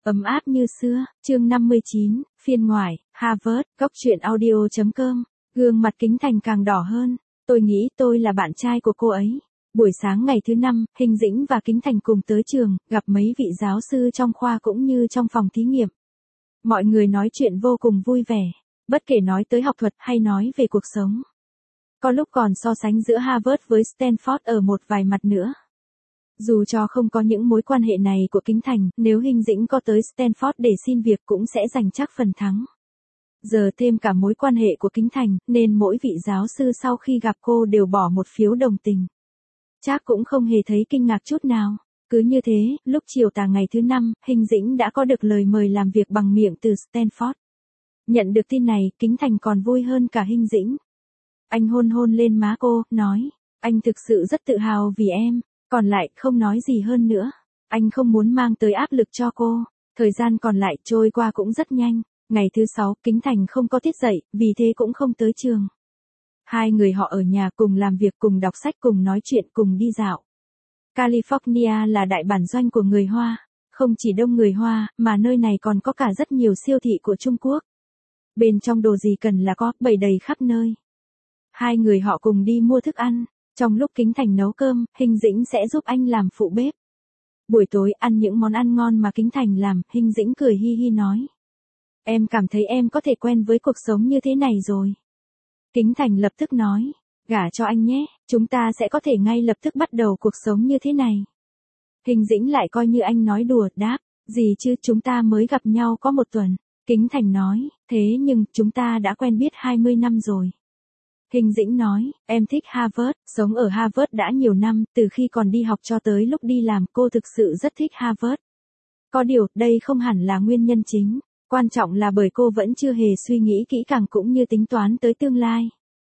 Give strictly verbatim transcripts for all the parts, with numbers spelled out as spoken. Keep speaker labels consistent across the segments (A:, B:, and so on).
A: Ấm áp như xưa, chương năm mươi chín, phiên ngoại, Harvard, góc truyện audio chấm com, gương mặt Kính Thành càng đỏ hơn, tôi nghĩ tôi là bạn trai của cô ấy. Buổi sáng ngày thứ năm, Hình Dĩnh và Kính Thành cùng tới trường, gặp mấy vị giáo sư trong khoa cũng như trong phòng thí nghiệm. Mọi người nói chuyện vô cùng vui vẻ, bất kể nói tới học thuật hay nói về cuộc sống. Có lúc còn so sánh giữa Harvard với Stanford ở một vài mặt nữa. Dù cho không có những mối quan hệ này của Kính Thành, nếu Hình Dĩnh có tới Stanford để xin việc cũng sẽ giành chắc phần thắng. Giờ thêm cả mối quan hệ của Kính Thành, nên mỗi vị giáo sư sau khi gặp cô đều bỏ một phiếu đồng tình. Chắc cũng không hề thấy kinh ngạc chút nào. Cứ như thế, lúc chiều tà ngày thứ năm, Hình Dĩnh đã có được lời mời làm việc bằng miệng từ Stanford. Nhận được tin này, Kính Thành còn vui hơn cả Hình Dĩnh. Anh hôn hôn lên má cô, nói, anh thực sự rất tự hào vì em. Còn lại, không nói gì hơn nữa. Anh không muốn mang tới áp lực cho cô. Thời gian còn lại trôi qua cũng rất nhanh. Ngày thứ sáu, Kính Thành không có tiết dậy, vì thế cũng không tới trường. Hai người họ ở nhà cùng làm việc, cùng đọc sách, cùng nói chuyện, cùng đi dạo. California là đại bản doanh của người Hoa. Không chỉ đông người Hoa, mà nơi này còn có cả rất nhiều siêu thị của Trung Quốc. Bên trong đồ gì cần là có, bày đầy khắp nơi. Hai người họ cùng đi mua thức ăn. Trong lúc Kính Thành nấu cơm, Hình Dĩnh sẽ giúp anh làm phụ bếp. Buổi tối ăn những món ăn ngon mà Kính Thành làm, Hình Dĩnh cười hi hi nói. Em cảm thấy em có thể quen với cuộc sống như thế này rồi. Kính Thành lập tức nói, gả cho anh nhé, chúng ta sẽ có thể ngay lập tức bắt đầu cuộc sống như thế này. Hình Dĩnh lại coi như anh nói đùa, đáp, gì chứ chúng ta mới gặp nhau có một tuần. Kính Thành nói, thế nhưng chúng ta đã quen biết hai mươi năm rồi. Hình Dĩnh nói, em thích Harvard, sống ở Harvard đã nhiều năm, từ khi còn đi học cho tới lúc đi làm cô thực sự rất thích Harvard. Có điều, đây không hẳn là nguyên nhân chính, quan trọng là bởi cô vẫn chưa hề suy nghĩ kỹ càng cũng như tính toán tới tương lai.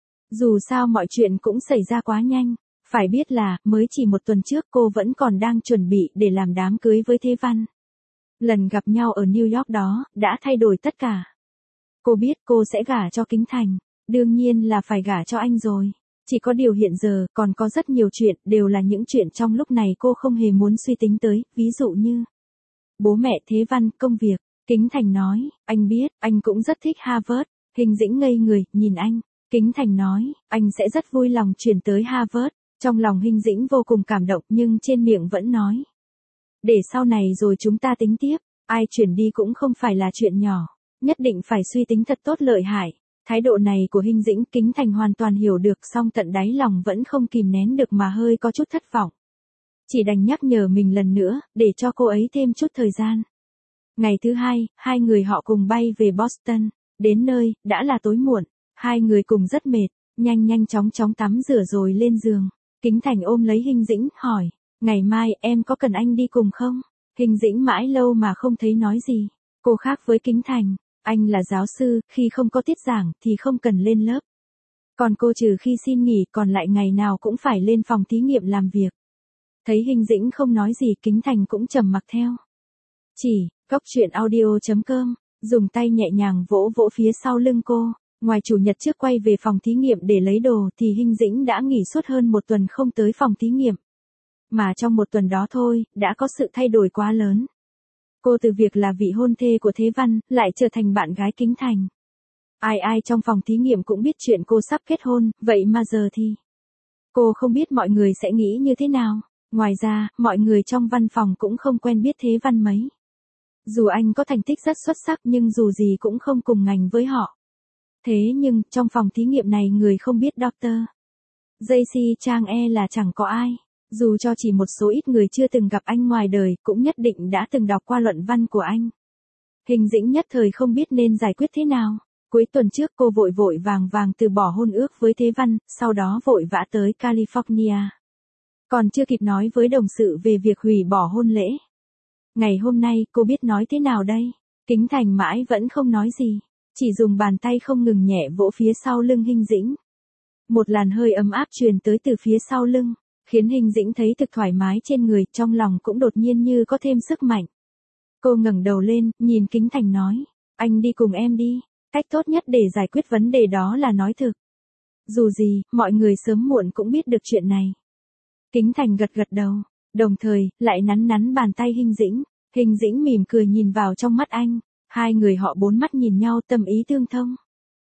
A: Dù sao mọi chuyện cũng xảy ra quá nhanh, phải biết là, mới chỉ một tuần trước cô vẫn còn đang chuẩn bị để làm đám cưới với Thế Văn. Lần gặp nhau ở New York đó, đã thay đổi tất cả. Cô biết cô sẽ gả cho Kính Thành. Đương nhiên là phải gả cho anh rồi. Chỉ có điều hiện giờ, còn có rất nhiều chuyện, đều là những chuyện trong lúc này cô không hề muốn suy tính tới, ví dụ như bố mẹ Thế Văn, công việc. Kính Thành nói, anh biết, anh cũng rất thích Harvard. Hình Dĩnh ngây người, nhìn anh. Kính Thành nói, anh sẽ rất vui lòng chuyển tới Harvard. Trong lòng Hình Dĩnh vô cùng cảm động nhưng trên miệng vẫn nói. Để sau này rồi chúng ta tính tiếp, ai chuyển đi cũng không phải là chuyện nhỏ. Nhất định phải suy tính thật tốt lợi hại. Thái độ này của Hình Dĩnh, Kính Thành hoàn toàn hiểu được, song tận đáy lòng vẫn không kìm nén được mà hơi có chút thất vọng. Chỉ đành nhắc nhở mình lần nữa, để cho cô ấy thêm chút thời gian. Ngày thứ hai, hai người họ cùng bay về Boston. Đến nơi, đã là tối muộn. Hai người cùng rất mệt, nhanh nhanh chóng chóng tắm rửa rồi lên giường. Kính Thành ôm lấy Hình Dĩnh, hỏi, ngày mai em có cần anh đi cùng không? Hình Dĩnh mãi lâu mà không thấy nói gì. Cô khác với Kính Thành. Anh là giáo sư, khi không có tiết giảng thì không cần lên lớp. Còn cô trừ khi xin nghỉ còn lại ngày nào cũng phải lên phòng thí nghiệm làm việc. Thấy Hình Dĩnh không nói gì, Kính Thành cũng trầm mặc theo. Chỉ, góc truyện audio chấm com, dùng tay nhẹ nhàng vỗ vỗ phía sau lưng cô. Ngoài chủ nhật trước quay về phòng thí nghiệm để lấy đồ thì Hình Dĩnh đã nghỉ suốt hơn một tuần không tới phòng thí nghiệm. Mà trong một tuần đó thôi, đã có sự thay đổi quá lớn. Cô từ việc là vị hôn thê của Thế Văn, lại trở thành bạn gái Kính Thành. Ai ai trong phòng thí nghiệm cũng biết chuyện cô sắp kết hôn, vậy mà giờ thì... Cô không biết mọi người sẽ nghĩ như thế nào. Ngoài ra, mọi người trong văn phòng cũng không quen biết Thế Văn mấy. Dù anh có thành tích rất xuất sắc nhưng dù gì cũng không cùng ngành với họ. Thế nhưng, trong phòng thí nghiệm này người không biết Doctor gi xê Chang e là chẳng có ai. Dù cho chỉ một số ít người chưa từng gặp anh ngoài đời, cũng nhất định đã từng đọc qua luận văn của anh. Hình Dĩnh nhất thời không biết nên giải quyết thế nào. Cuối tuần trước cô vội vội vàng vàng từ bỏ hôn ước với Thế Văn, sau đó vội vã tới California. Còn chưa kịp nói với đồng sự về việc hủy bỏ hôn lễ. Ngày hôm nay, cô biết nói thế nào đây? Kính Thành mãi vẫn không nói gì, chỉ dùng bàn tay không ngừng nhẹ vỗ phía sau lưng Hình Dĩnh. Một làn hơi ấm áp truyền tới từ phía sau lưng, khiến Hình Dĩnh thấy thực thoải mái trên người, trong lòng cũng đột nhiên như có thêm sức mạnh. Cô ngẩng đầu lên, nhìn Kính Thành nói, anh đi cùng em đi, cách tốt nhất để giải quyết vấn đề đó là nói thực. Dù gì, mọi người sớm muộn cũng biết được chuyện này. Kính Thành gật gật đầu, đồng thời, lại nắn nắn bàn tay Hình Dĩnh. Hình Dĩnh mỉm cười nhìn vào trong mắt anh, hai người họ bốn mắt nhìn nhau tâm ý tương thông.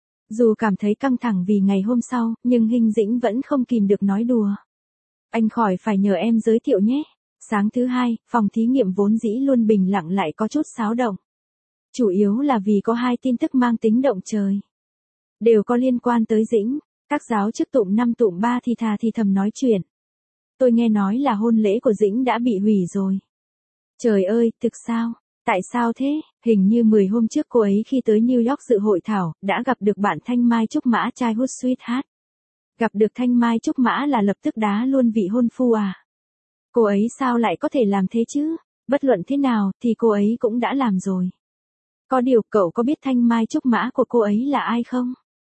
A: Dù cảm thấy căng thẳng vì ngày hôm sau, nhưng Hình Dĩnh vẫn không kìm được nói đùa. Anh khỏi phải nhờ em giới thiệu nhé. Sáng thứ hai, phòng thí nghiệm vốn dĩ luôn bình lặng lại có chút xáo động. Chủ yếu là vì có hai tin tức mang tính động trời. Đều có liên quan tới Dĩnh, các giáo chức tụm năm tụm ba thì thà thì thầm nói chuyện. Tôi nghe nói là hôn lễ của Dĩnh đã bị hủy rồi. Trời ơi, thực sao? Tại sao thế? Hình như mười hôm trước cô ấy khi tới New York dự hội thảo, đã gặp được bạn Thanh Mai Trúc Mã trai hút sweetheart. Gặp được Thanh Mai Trúc Mã là lập tức đá luôn vị hôn phu à? Cô ấy sao lại có thể làm thế chứ? Bất luận thế nào thì cô ấy cũng đã làm rồi. Có điều cậu có biết Thanh Mai Trúc Mã của cô ấy là ai không?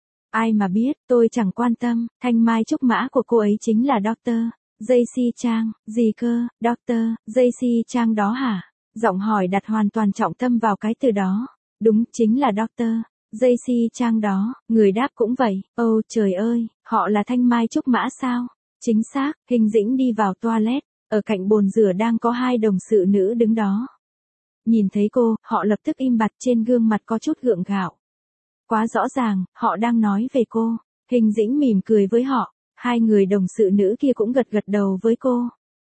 A: Ai mà biết, tôi chẳng quan tâm, Thanh Mai Trúc Mã của cô ấy chính là doctor gi xê Chang, gì cơ, doctor gi xê Chang đó hả? Giọng hỏi đặt hoàn toàn trọng tâm vào cái từ đó. Đúng, chính là doctor gi xê Chang đó, người đáp cũng vậy. Ồ trời ơi, họ là Thanh Mai Trúc Mã sao? Chính xác, Hình Dĩnh đi vào toilet, ở cạnh bồn rửa đang có hai đồng sự nữ đứng đó. Nhìn thấy cô, họ lập tức im bặt, trên gương mặt có chút gượng gạo. Quá rõ ràng, họ đang nói về cô. Hình Dĩnh mỉm cười với họ, hai người đồng sự nữ kia cũng gật gật đầu với cô.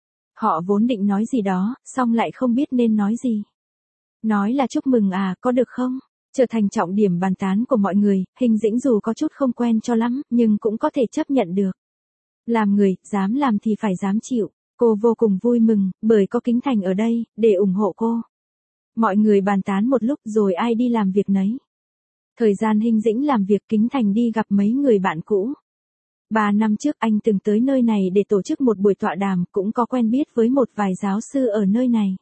A: Họ vốn định nói gì đó, xong lại không biết nên nói gì. Nói là chúc mừng à, có được không? Trở thành trọng điểm bàn tán của mọi người, Hình Dĩnh dù có chút không quen cho lắm, nhưng cũng có thể chấp nhận được. Làm người, dám làm thì phải dám chịu. Cô vô cùng vui mừng, bởi có Kính Thành ở đây, để ủng hộ cô. Mọi người bàn tán một lúc rồi ai đi làm việc nấy. Thời gian Hình Dĩnh làm việc, Kính Thành đi gặp mấy người bạn cũ. Ba năm trước anh từng tới nơi này để tổ chức một buổi tọa đàm, cũng có quen biết với một vài giáo sư ở nơi này.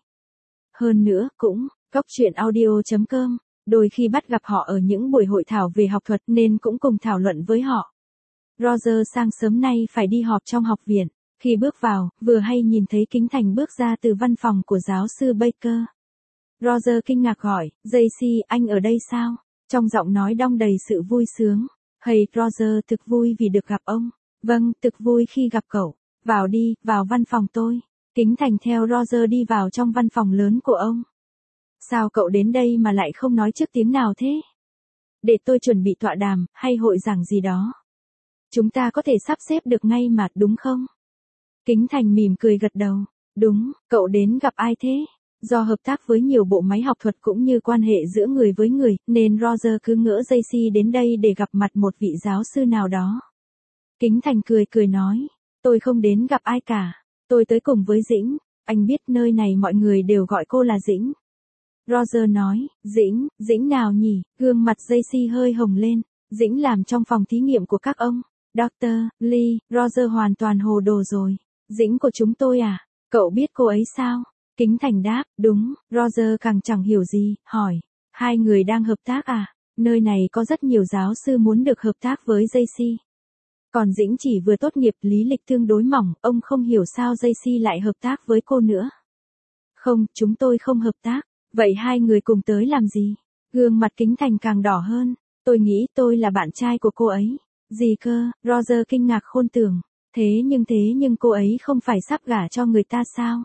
A: Hơn nữa, cũng, góc chuyện audio chấm com, đôi khi bắt gặp họ ở những buổi hội thảo về học thuật nên cũng cùng thảo luận với họ. Roger sang sớm nay phải đi họp trong học viện. Khi bước vào, vừa hay nhìn thấy Kính Thành bước ra từ văn phòng của giáo sư Baker. Roger kinh ngạc hỏi, gi xê, anh ở đây sao? Trong giọng nói đong đầy sự vui sướng. Hey Roger, thực vui vì được gặp ông. Vâng, thực vui khi gặp cậu. Vào đi, vào văn phòng tôi. Kính Thành theo Roger đi vào trong văn phòng lớn của ông. Sao cậu đến đây mà lại không nói trước tiếng nào thế? Để tôi chuẩn bị tọa đàm, hay hội giảng gì đó. Chúng ta có thể sắp xếp được ngay mà, đúng không? Kính Thành mỉm cười gật đầu. Đúng, cậu đến gặp ai thế? Do hợp tác với nhiều bộ máy học thuật cũng như quan hệ giữa người với người, nên Roger cứ ngỡ gi xê đến đây để gặp mặt một vị giáo sư nào đó. Kính Thành cười cười nói, tôi không đến gặp ai cả, tôi tới cùng với Dĩnh, anh biết nơi này mọi người đều gọi cô là Dĩnh. Roger nói, Dĩnh, Dĩnh nào nhỉ? Gương mặt gi xê hơi hồng lên, Dĩnh làm trong phòng thí nghiệm của các ông. doctor Lee, Roger hoàn toàn hồ đồ rồi. Dĩnh của chúng tôi à? Cậu biết cô ấy sao? Kính Thành đáp, đúng. Roger càng chẳng hiểu gì, hỏi, hai người đang hợp tác à? Nơi này có rất nhiều giáo sư muốn được hợp tác với gi xê. Còn Dĩnh chỉ vừa tốt nghiệp, lý lịch tương đối mỏng, ông không hiểu sao gi xê lại hợp tác với cô nữa. Không, chúng tôi không hợp tác. Vậy hai người cùng tới làm gì? Gương mặt Kính Thành càng đỏ hơn. Tôi nghĩ tôi là bạn trai của cô ấy. Gì cơ? Roger kinh ngạc khôn tường. Thế nhưng thế nhưng cô ấy không phải sắp gả cho người ta sao?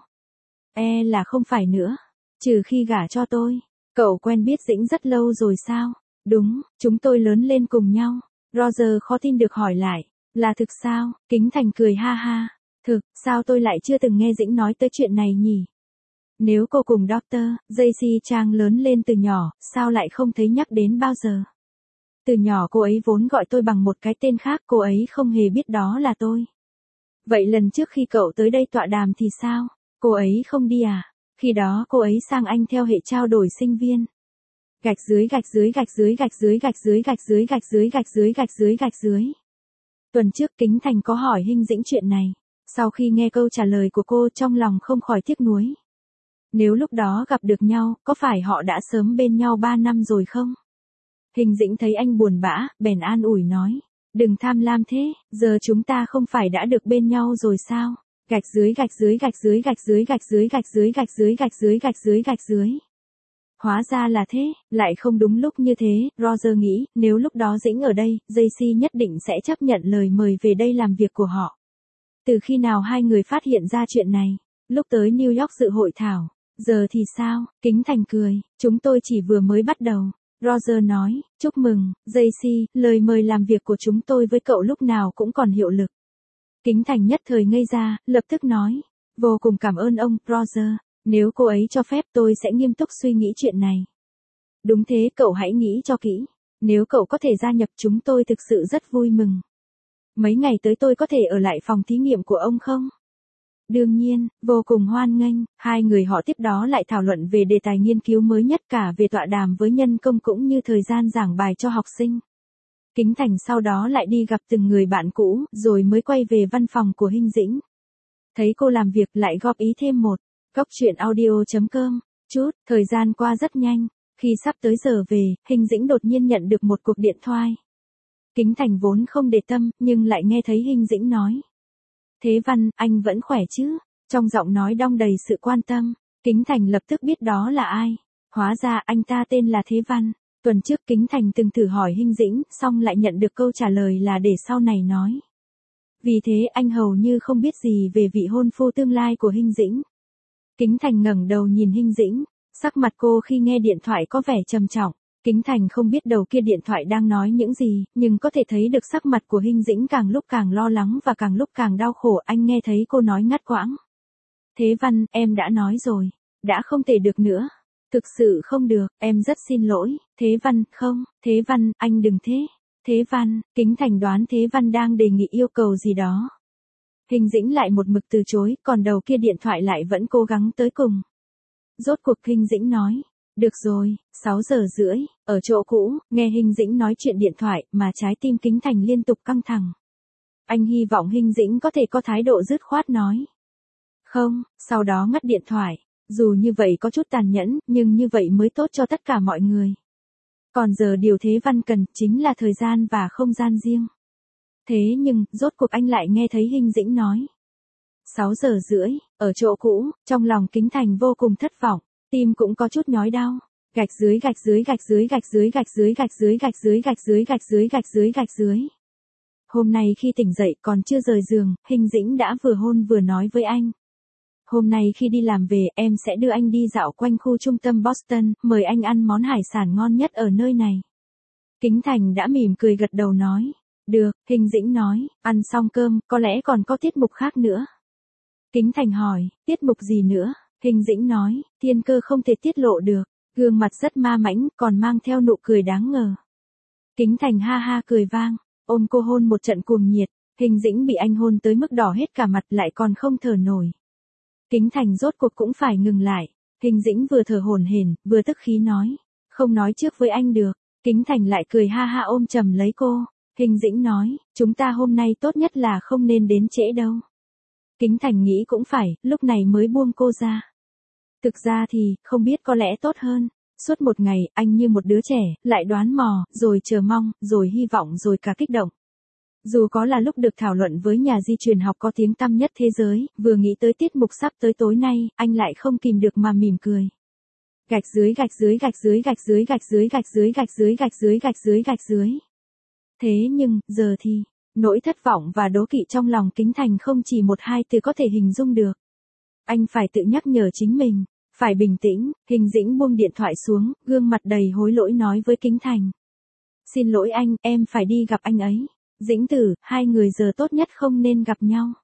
A: E là không phải nữa. Trừ khi gả cho tôi. Cậu quen biết Dĩnh rất lâu rồi sao? Đúng, chúng tôi lớn lên cùng nhau. Roger khó tin được hỏi lại. Là thực sao? Kính Thành cười ha ha. Thực, sao tôi lại chưa từng nghe Dĩnh nói tới chuyện này nhỉ? Nếu cô cùng doctor gi xê Chang lớn lên từ nhỏ, sao lại không thấy nhắc đến bao giờ? Từ nhỏ cô ấy vốn gọi tôi bằng một cái tên khác, cô ấy không hề biết đó là tôi. Vậy lần trước khi cậu tới đây tọa đàm thì sao? Cô ấy không đi à? Khi đó cô ấy sang Anh theo hệ trao đổi sinh viên. Gạch dưới gạch dưới gạch dưới gạch dưới gạch dưới gạch dưới gạch dưới gạch dưới gạch dưới gạch dưới. Tuần trước Kính Thành có hỏi Hình Dĩnh chuyện này. Sau khi nghe câu trả lời của cô, trong lòng không khỏi tiếc nuối. Nếu lúc đó gặp được nhau, có phải họ đã sớm bên nhau ba năm rồi không? Hình Dĩnh thấy anh buồn bã, bèn an ủi nói. Đừng tham lam thế, giờ chúng ta không phải đã được bên nhau rồi sao? Gạch dưới gạch dưới gạch dưới gạch dưới gạch dưới gạch dưới gạch dưới gạch dưới gạch dưới gạch dưới. Hóa ra là thế, lại không đúng lúc như thế, Roger nghĩ, nếu lúc đó Dĩnh ở đây, gi xê nhất định sẽ chấp nhận lời mời về đây làm việc của họ. Từ khi nào hai người phát hiện ra chuyện này? Lúc tới New York dự hội thảo. Giờ thì sao? Kính Thành cười, chúng tôi chỉ vừa mới bắt đầu. Roger nói, chúc mừng, Daisy, lời mời làm việc của chúng tôi với cậu lúc nào cũng còn hiệu lực. Kính Thành nhất thời ngây ra, lập tức nói, vô cùng cảm ơn ông, Roger, nếu cô ấy cho phép tôi sẽ nghiêm túc suy nghĩ chuyện này. Đúng thế, cậu hãy nghĩ cho kỹ, nếu cậu có thể gia nhập chúng tôi thực sự rất vui mừng. Mấy ngày tới tôi có thể ở lại phòng thí nghiệm của ông không? Đương nhiên, vô cùng hoan nghênh, hai người họ tiếp đó lại thảo luận về đề tài nghiên cứu mới nhất cả về tọa đàm với nhân công cũng như thời gian giảng bài cho học sinh. Kính Thành sau đó lại đi gặp từng người bạn cũ, rồi mới quay về văn phòng của Hinh Dĩnh. Thấy cô làm việc lại góp ý thêm một, góc truyện audio chấm com, chút, thời gian qua rất nhanh, khi sắp tới giờ về, Hinh Dĩnh đột nhiên nhận được một cuộc điện thoại. Kính Thành vốn không để tâm, nhưng lại nghe thấy Hinh Dĩnh nói. Thế Văn, anh vẫn khỏe chứ? Trong giọng nói đong đầy sự quan tâm, Kính Thành lập tức biết đó là ai. Hóa ra anh ta tên là Thế Văn. Tuần trước Kính Thành từng thử hỏi Hinh Dĩnh, xong lại nhận được câu trả lời là để sau này nói. Vì thế anh hầu như không biết gì về vị hôn phu tương lai của Hinh Dĩnh. Kính Thành ngẩng đầu nhìn Hinh Dĩnh, sắc mặt cô khi nghe điện thoại có vẻ trầm trọng. Kính Thành không biết đầu kia điện thoại đang nói những gì, nhưng có thể thấy được sắc mặt của Hinh Dĩnh càng lúc càng lo lắng và càng lúc càng đau khổ. Anh nghe thấy cô nói ngắt quãng. Thế Văn, em đã nói rồi, đã không thể được nữa. Thực sự không được, em rất xin lỗi. Thế Văn, không, Thế Văn, anh đừng thế. Thế Văn, Kính Thành đoán Thế Văn đang đề nghị yêu cầu gì đó. Hinh Dĩnh lại một mực từ chối, còn đầu kia điện thoại lại vẫn cố gắng tới cùng. Rốt cuộc Hinh Dĩnh nói. Được rồi, sáu giờ rưỡi, ở chỗ cũ, nghe Hinh Dĩnh nói chuyện điện thoại mà trái tim Kính Thành liên tục căng thẳng. Anh hy vọng Hinh Dĩnh có thể có thái độ dứt khoát nói. Không, sau đó ngắt điện thoại. Dù như vậy có chút tàn nhẫn, nhưng như vậy mới tốt cho tất cả mọi người. Còn giờ điều Thế Văn cần chính là thời gian và không gian riêng. Thế nhưng, rốt cuộc anh lại nghe thấy Hinh Dĩnh nói. sáu giờ rưỡi, ở chỗ cũ, trong lòng Kính Thành vô cùng thất vọng. Tim cũng có chút nhói đau. Gạch dưới gạch dưới gạch dưới gạch dưới gạch dưới gạch dưới gạch dưới gạch dưới gạch dưới gạch dưới gạch dưới. Hôm nay khi tỉnh dậy còn chưa rời giường, Hinh Dĩnh đã vừa hôn vừa nói với anh. Hôm nay khi đi làm về em sẽ đưa anh đi dạo quanh khu trung tâm Boston, mời anh ăn món hải sản ngon nhất ở nơi này. Kính Thành đã mỉm cười gật đầu nói. Được, Hinh Dĩnh nói, ăn xong cơm, có lẽ còn có tiết mục khác nữa. Kính Thành hỏi, tiết mục gì nữa? Hinh Dĩnh nói, thiên cơ không thể tiết lộ được, gương mặt rất ma mãnh, còn mang theo nụ cười đáng ngờ. Kính Thành ha ha cười vang, ôm cô hôn một trận cuồng nhiệt, Hinh Dĩnh bị anh hôn tới mức đỏ hết cả mặt lại còn không thở nổi. Kính Thành rốt cuộc cũng phải ngừng lại, Hinh Dĩnh vừa thở hổn hển, vừa tức khí nói, không nói trước với anh được. Kính Thành lại cười ha ha ôm chầm lấy cô, Hinh Dĩnh nói, chúng ta hôm nay tốt nhất là không nên đến trễ đâu. Kính Thành nghĩ cũng phải, lúc này mới buông cô ra. Thực ra thì, không biết có lẽ tốt hơn. Suốt một ngày, anh như một đứa trẻ, lại đoán mò, rồi chờ mong, rồi hy vọng rồi cả kích động. Dù có là lúc được thảo luận với nhà di truyền học có tiếng tăm nhất thế giới, vừa nghĩ tới tiết mục sắp tới tối nay, anh lại không kìm được mà mỉm cười. Gạch dưới gạch dưới gạch dưới gạch dưới gạch dưới gạch dưới gạch dưới gạch dưới gạch dưới gạch dưới. Thế nhưng, giờ thì, nỗi thất vọng và đố kỵ trong lòng Kính Thành không chỉ một hai từ có thể hình dung được. Anh phải tự nhắc nhở chính mình, phải bình tĩnh. Hinh Dĩnh buông điện thoại xuống, gương mặt đầy hối lỗi nói với Kính Thành. Xin lỗi anh, em phải đi gặp anh ấy. Dĩnh Tử, hai người giờ tốt nhất không nên gặp nhau.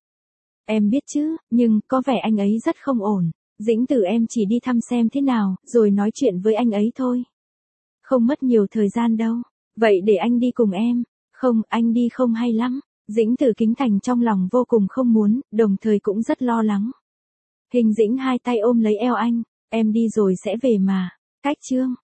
A: Em biết chứ, nhưng, có vẻ anh ấy rất không ổn. Dĩnh Tử em chỉ đi thăm xem thế nào, rồi nói chuyện với anh ấy thôi. Không mất nhiều thời gian đâu. Vậy để anh đi cùng em. Không, anh đi không hay lắm. Dĩnh Tử Kính Thành trong lòng vô cùng không muốn, đồng thời cũng rất lo lắng. Hinh Dĩnh hai tay ôm lấy eo anh, em đi rồi sẽ về mà. Cách chương.